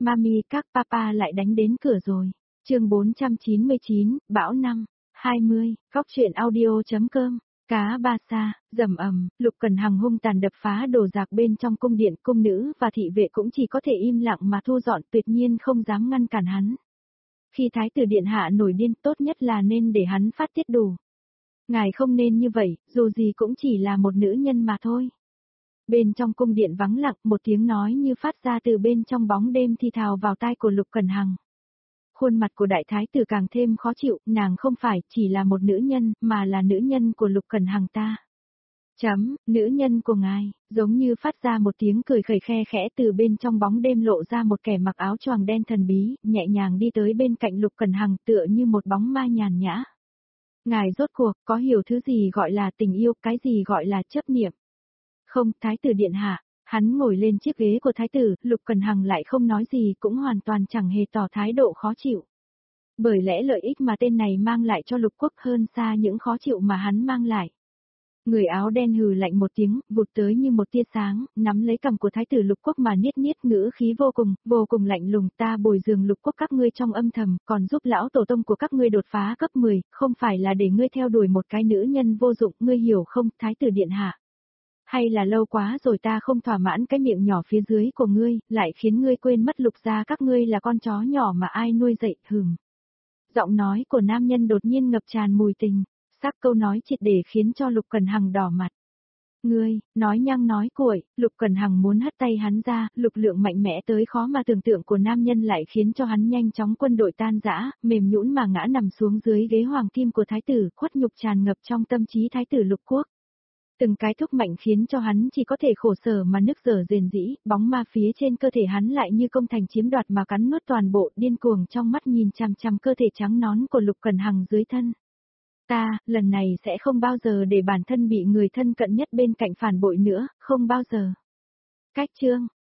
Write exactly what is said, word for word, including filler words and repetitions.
Mami các papa lại đánh đến cửa rồi. Chương bốn trăm chín mươi chín, bão năm, hai mươi, góc truyện audio.com. Cá ba sa, rầm ầm, Lục Cần Hằng hung tàn đập phá đồ đạc bên trong cung điện, cung nữ và thị vệ cũng chỉ có thể im lặng mà thu dọn, tuyệt nhiên không dám ngăn cản hắn. Khi thái tử điện hạ nổi điên, tốt nhất là nên để hắn phát tiết đủ. Ngài không nên như vậy, dù gì cũng chỉ là một nữ nhân mà thôi. Bên trong cung điện vắng lặng, một tiếng nói như phát ra từ bên trong bóng đêm thì thào vào tai của Lục Cần Hằng. Khuôn mặt của đại thái tử càng thêm khó chịu, nàng không phải chỉ là một nữ nhân, mà là nữ nhân của Lục Cần Hằng ta. Chấm, nữ nhân của ngài, giống như phát ra một tiếng cười khẩy khe khẽ từ bên trong bóng đêm lộ ra một kẻ mặc áo choàng đen thần bí, nhẹ nhàng đi tới bên cạnh Lục Cần Hằng tựa như một bóng ma nhàn nhã. Ngài rốt cuộc có hiểu thứ gì gọi là tình yêu, cái gì gọi là chấp niệm? Không, thái tử điện hạ. Hắn ngồi lên chiếc ghế của thái tử, Lục Cần Hằng lại không nói gì, cũng hoàn toàn chẳng hề tỏ thái độ khó chịu. Bởi lẽ lợi ích mà tên này mang lại cho lục quốc hơn xa những khó chịu mà hắn mang lại. Người áo đen hừ lạnh một tiếng, vụt tới như một tia sáng, nắm lấy cằm của thái tử lục quốc mà niết niết, ngữ khí vô cùng, vô cùng lạnh lùng. Ta bồi dưỡng lục quốc các ngươi trong âm thầm, còn giúp lão tổ tông của các ngươi đột phá cấp mười, không phải là để ngươi theo đuổi một cái nữ nhân vô dụng, ngươi hiểu không, thái tử điện hạ? Hay là lâu quá rồi ta không thỏa mãn cái miệng nhỏ phía dưới của ngươi, lại khiến ngươi quên mất lục gia các ngươi là con chó nhỏ mà ai nuôi dạy, hừm. Giọng nói của nam nhân đột nhiên ngập tràn mùi tình, sắc câu nói triệt để khiến cho Lục Cần Hằng đỏ mặt. Ngươi, nói nhăng nói cuội, Lục Cần Hằng muốn hất tay hắn ra, lực lượng mạnh mẽ tới khó mà tưởng tượng của nam nhân lại khiến cho hắn nhanh chóng quân đội tan rã, mềm nhũn mà ngã nằm xuống dưới ghế hoàng kim của thái tử, khuất nhục tràn ngập trong tâm trí thái tử lục quốc. Từng cái thúc mạnh khiến cho hắn chỉ có thể khổ sở mà nức dở rền rĩ, bóng ma phía trên cơ thể hắn lại như công thành chiếm đoạt mà cắn nuốt toàn bộ, điên cuồng trong mắt nhìn chằm chằm cơ thể trắng nón của Lục Cần Hằng dưới thân. Ta, lần này sẽ không bao giờ để bản thân bị người thân cận nhất bên cạnh phản bội nữa, không bao giờ. Cách chương,